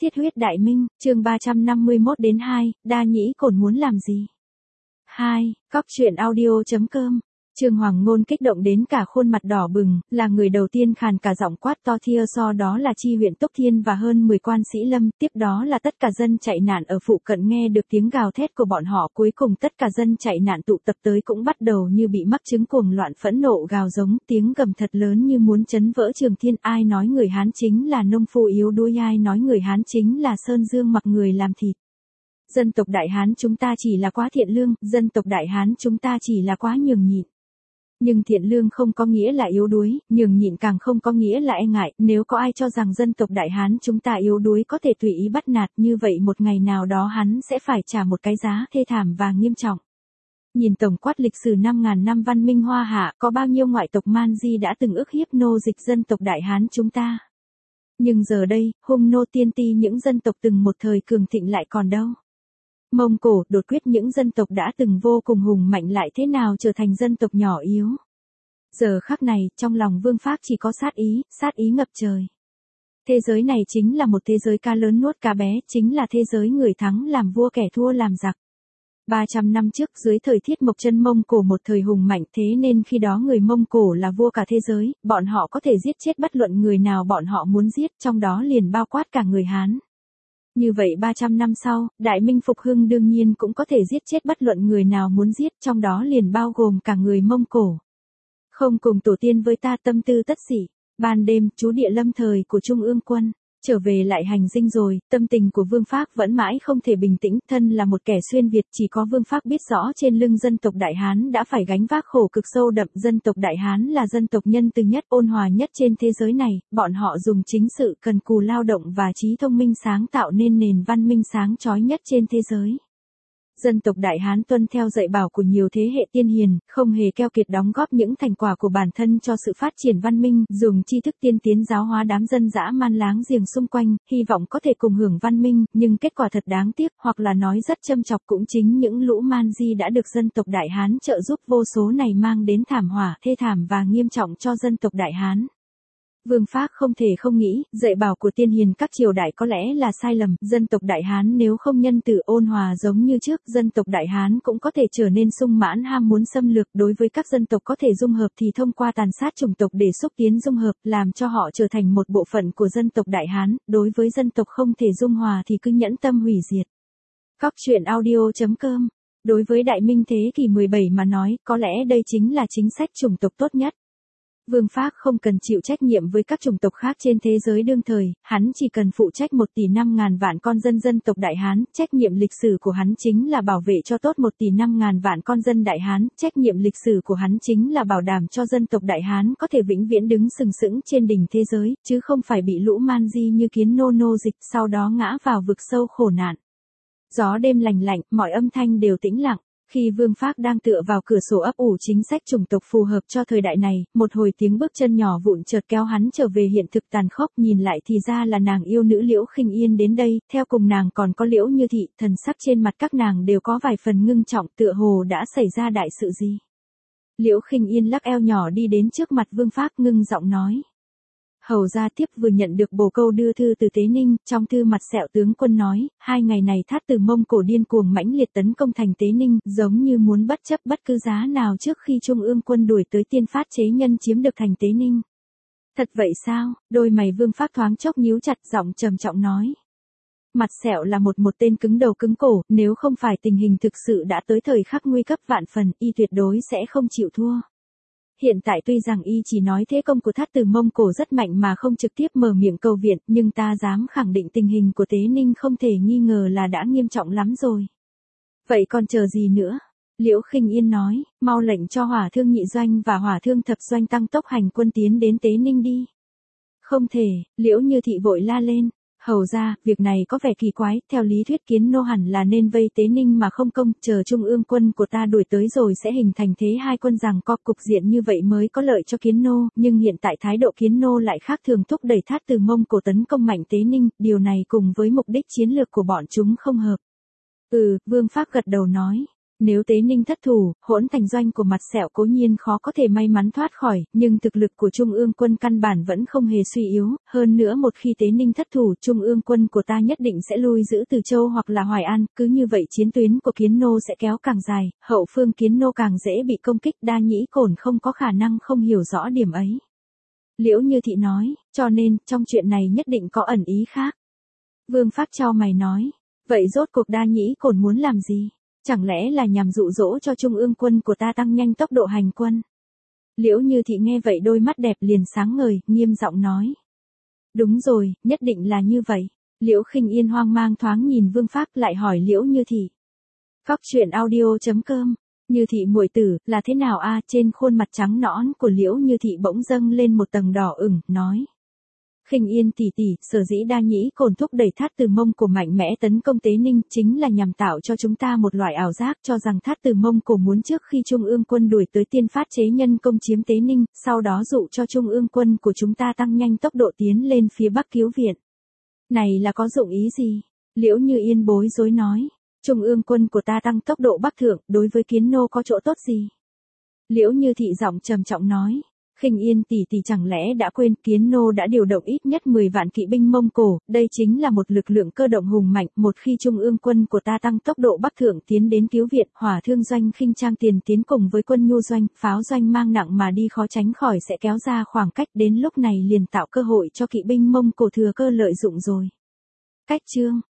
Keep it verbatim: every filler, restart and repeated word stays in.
Thiết huyết đại minh, chương ba trăm năm mươi mốt đến hai, đa nhĩ cổn muốn làm gì? hai. Cóc truyện audio chấm com. Trương Hoàng Ngôn kích động đến cả khuôn mặt đỏ bừng, là người đầu tiên khàn cả giọng quát to thia so đó là chi huyện Túc Thiên và hơn mười quan sĩ lâm, tiếp đó là tất cả dân chạy nạn ở phụ cận nghe được tiếng gào thét của bọn họ, cuối cùng tất cả dân chạy nạn tụ tập tới cũng bắt đầu như bị mắc chứng cuồng loạn phẫn nộ gào giống, tiếng gầm thật lớn như muốn chấn vỡ Trường Thiên. Ai nói người Hán chính là nông phu yếu đuối, ai nói người Hán chính là sơn dương mặc người làm thịt. Dân tộc Đại Hán chúng ta chỉ là quá thiện lương, dân tộc Đại Hán chúng ta chỉ là quá nhường nhịn. Nhưng thiện lương không có nghĩa là yếu đuối, nhường nhịn càng không có nghĩa là e ngại, nếu có ai cho rằng dân tộc Đại Hán chúng ta yếu đuối có thể tùy ý bắt nạt, như vậy một ngày nào đó hắn sẽ phải trả một cái giá thê thảm và nghiêm trọng. Nhìn tổng quát lịch sử năm ngàn năm văn minh Hoa Hạ, có bao nhiêu ngoại tộc man di đã từng ức hiếp nô dịch dân tộc Đại Hán chúng ta. Nhưng giờ đây, hung nô tiên ti những dân tộc từng một thời cường thịnh lại còn đâu. Mông Cổ, đột quyết những dân tộc đã từng vô cùng hùng mạnh lại thế nào trở thành dân tộc nhỏ yếu. Giờ khắc này, trong lòng Vương Phác chỉ có sát ý, sát ý ngập trời. Thế giới này chính là một thế giới cá lớn nuốt cá bé, chính là thế giới người thắng làm vua kẻ thua làm giặc. ba trăm năm trước dưới thời Thiết Mộc Chân Mông Cổ một thời hùng mạnh, thế nên khi đó người Mông Cổ là vua cả thế giới, bọn họ có thể giết chết bất luận người nào bọn họ muốn giết, trong đó liền bao quát cả người Hán. Như vậy ba trăm năm sau, Đại Minh phục hưng đương nhiên cũng có thể giết chết bất luận người nào muốn giết, trong đó liền bao gồm cả người Mông Cổ. Không cùng tổ tiên với ta tâm tư tất sỉ. Ban đêm, trú địa lâm thời của Trung ương quân, trở về lại hành dinh rồi, tâm tình của Vương Phác vẫn mãi không thể bình tĩnh, thân là một kẻ xuyên Việt, chỉ có Vương Phác biết rõ trên lưng dân tộc Đại Hán đã phải gánh vác khổ cực sâu đậm, dân tộc Đại Hán là dân tộc nhân từ nhất, ôn hòa nhất trên thế giới này, bọn họ dùng chính sự cần cù lao động và trí thông minh sáng tạo nên nền văn minh sáng chói nhất trên thế giới. Dân tộc Đại Hán tuân theo dạy bảo của nhiều thế hệ tiên hiền, không hề keo kiệt đóng góp những thành quả của bản thân cho sự phát triển văn minh, dùng tri thức tiên tiến giáo hóa đám dân dã man láng giềng xung quanh, hy vọng có thể cùng hưởng văn minh, nhưng kết quả thật đáng tiếc, hoặc là nói rất châm chọc, cũng chính những lũ man di đã được dân tộc Đại Hán trợ giúp vô số này mang đến thảm họa thê thảm và nghiêm trọng cho dân tộc Đại Hán. Vương Phác không thể không nghĩ, dạy bảo của tiên hiền các triều đại có lẽ là sai lầm, dân tộc Đại Hán nếu không nhân từ ôn hòa giống như trước, dân tộc Đại Hán cũng có thể trở nên sung mãn ham muốn xâm lược, đối với các dân tộc có thể dung hợp thì thông qua tàn sát chủng tộc để xúc tiến dung hợp, làm cho họ trở thành một bộ phận của dân tộc Đại Hán, đối với dân tộc không thể dung hòa thì cứ nhẫn tâm hủy diệt. Cóc truyện audio chấm com. Đối với Đại Minh thế kỷ mười bảy mà nói, có lẽ đây chính là chính sách chủng tộc tốt nhất. Vương Phác không cần chịu trách nhiệm với các chủng tộc khác trên thế giới đương thời, hắn chỉ cần phụ trách một tỷ năm ngàn vạn con dân dân tộc Đại Hán, trách nhiệm lịch sử của hắn chính là bảo vệ cho tốt một tỷ năm ngàn vạn con dân Đại Hán, trách nhiệm lịch sử của hắn chính là bảo đảm cho dân tộc Đại Hán có thể vĩnh viễn đứng sừng sững trên đỉnh thế giới, chứ không phải bị lũ man di như kiến nô nô dịch sau đó ngã vào vực sâu khổ nạn. Gió đêm lành lạnh, mọi âm thanh đều tĩnh lặng. Khi Vương Phác đang tựa vào cửa sổ ấp ủ chính sách chủng tộc phù hợp cho thời đại này, một hồi tiếng bước chân nhỏ vụn chợt kéo hắn trở về hiện thực tàn khốc, nhìn lại thì ra là nàng yêu nữ Liễu Khinh Yên đến đây, theo cùng nàng còn có Liễu Như Thị, thần sắc trên mặt các nàng đều có vài phần ngưng trọng, tựa hồ đã xảy ra đại sự gì. Liễu Khinh Yên lắc eo nhỏ đi đến trước mặt Vương Phác ngưng giọng nói. Hầu gia tiếp vừa nhận được bồ câu đưa thư từ Tế Ninh, trong thư mặt sẹo tướng quân nói, hai ngày này Thát Từ Mông Cổ điên cuồng mãnh liệt tấn công thành Tế Ninh, giống như muốn bất chấp bất cứ giá nào trước khi Trung ương quân đuổi tới tiên phát chế nhân chiếm được thành Tế Ninh. Thật vậy sao? Đôi mày Vương Phác thoáng chốc nhíu chặt, giọng trầm trọng nói. Mặt sẹo là một một tên cứng đầu cứng cổ, nếu không phải tình hình thực sự đã tới thời khắc nguy cấp vạn phần, y tuyệt đối sẽ không chịu thua. Hiện tại tuy rằng y chỉ nói thế công của Thát Từ Mông Cổ rất mạnh mà không trực tiếp mở miệng cầu viện, nhưng ta dám khẳng định tình hình của Tế Ninh không thể nghi ngờ là đã nghiêm trọng lắm rồi. Vậy còn chờ gì nữa? Liễu Khinh Yên nói, mau lệnh cho Hỏa Thương Nhị Doanh và Hỏa Thương Thập Doanh tăng tốc hành quân tiến đến Tế Ninh đi. Không thể, Liễu Như Thị vội la lên. Hầu ra, việc này có vẻ kỳ quái, theo lý thuyết Kiến Nô hẳn là nên vây Tế Ninh mà không công, chờ Trung ương quân của ta đuổi tới rồi sẽ hình thành thế hai quân giằng co, cục diện như vậy mới có lợi cho Kiến Nô, nhưng hiện tại thái độ Kiến Nô lại khác thường, thúc đẩy Thát Từ Mông Cổ tấn công mạnh Tế Ninh, điều này cùng với mục đích chiến lược của bọn chúng không hợp. Ừ, Vương Phác gật đầu nói. Nếu Tế Ninh thất thủ, hỗn thành doanh của Mặt Sẹo cố nhiên khó có thể may mắn thoát khỏi, nhưng thực lực của Trung ương quân căn bản vẫn không hề suy yếu, hơn nữa một khi Tế Ninh thất thủ, Trung ương quân của ta nhất định sẽ lui giữ Từ Châu hoặc là Hoài An, cứ như vậy chiến tuyến của Kiến Nô sẽ kéo càng dài, hậu phương Kiến Nô càng dễ bị công kích, Đa Nhĩ Cổn không có khả năng không hiểu rõ điểm ấy. Liễu Như Thị nói, cho nên, trong chuyện này nhất định có ẩn ý khác. Vương Phác chau mày nói, vậy rốt cuộc Đa Nhĩ Cổn muốn làm gì? Chẳng lẽ là nhằm dụ dỗ cho Trung ương quân của ta tăng nhanh tốc độ hành quân? Liễu Như Thị nghe vậy đôi mắt đẹp liền sáng ngời, nghiêm giọng nói. Đúng rồi, nhất định là như vậy. Liễu Khinh Yên hoang mang thoáng nhìn Vương Phác lại hỏi Liễu Như Thị. Cóc truyện audio chấm com, Như Thị muội tử, là thế nào a? Trên khuôn mặt trắng nõn của Liễu Như Thị bỗng dâng lên một tầng đỏ ửng, nói. Khinh Yên tỷ tỷ, sở dĩ Đa Nhĩ Cổn thúc đẩy Thát Từ Mông Cổ mạnh mẽ tấn công Tế Ninh, chính là nhằm tạo cho chúng ta một loại ảo giác cho rằng Thát Từ Mông Cổ muốn trước khi Trung ương quân đuổi tới tiên phát chế nhân công chiếm Tế Ninh, sau đó dụ cho Trung ương quân của chúng ta tăng nhanh tốc độ tiến lên phía Bắc cứu viện. Này là có dụng ý gì? Liễu Như Yên bối rối nói. Trung ương quân của ta tăng tốc độ bắc thượng, đối với Kiến Nô có chỗ tốt gì? Liễu Như Thị giọng trầm trọng nói. Khinh Yên tỷ tỷ chẳng lẽ đã quên Kiến Nô đã điều động ít nhất mười vạn kỵ binh Mông Cổ, đây chính là một lực lượng cơ động hùng mạnh, một khi Trung ương quân của ta tăng tốc độ bắc thượng tiến đến cứu viện, Hỏa Thương doanh khinh trang tiền tiến cùng với quân nhu doanh, pháo doanh mang nặng mà đi khó tránh khỏi sẽ kéo ra khoảng cách, đến lúc này liền tạo cơ hội cho kỵ binh Mông Cổ thừa cơ lợi dụng rồi. Cách chương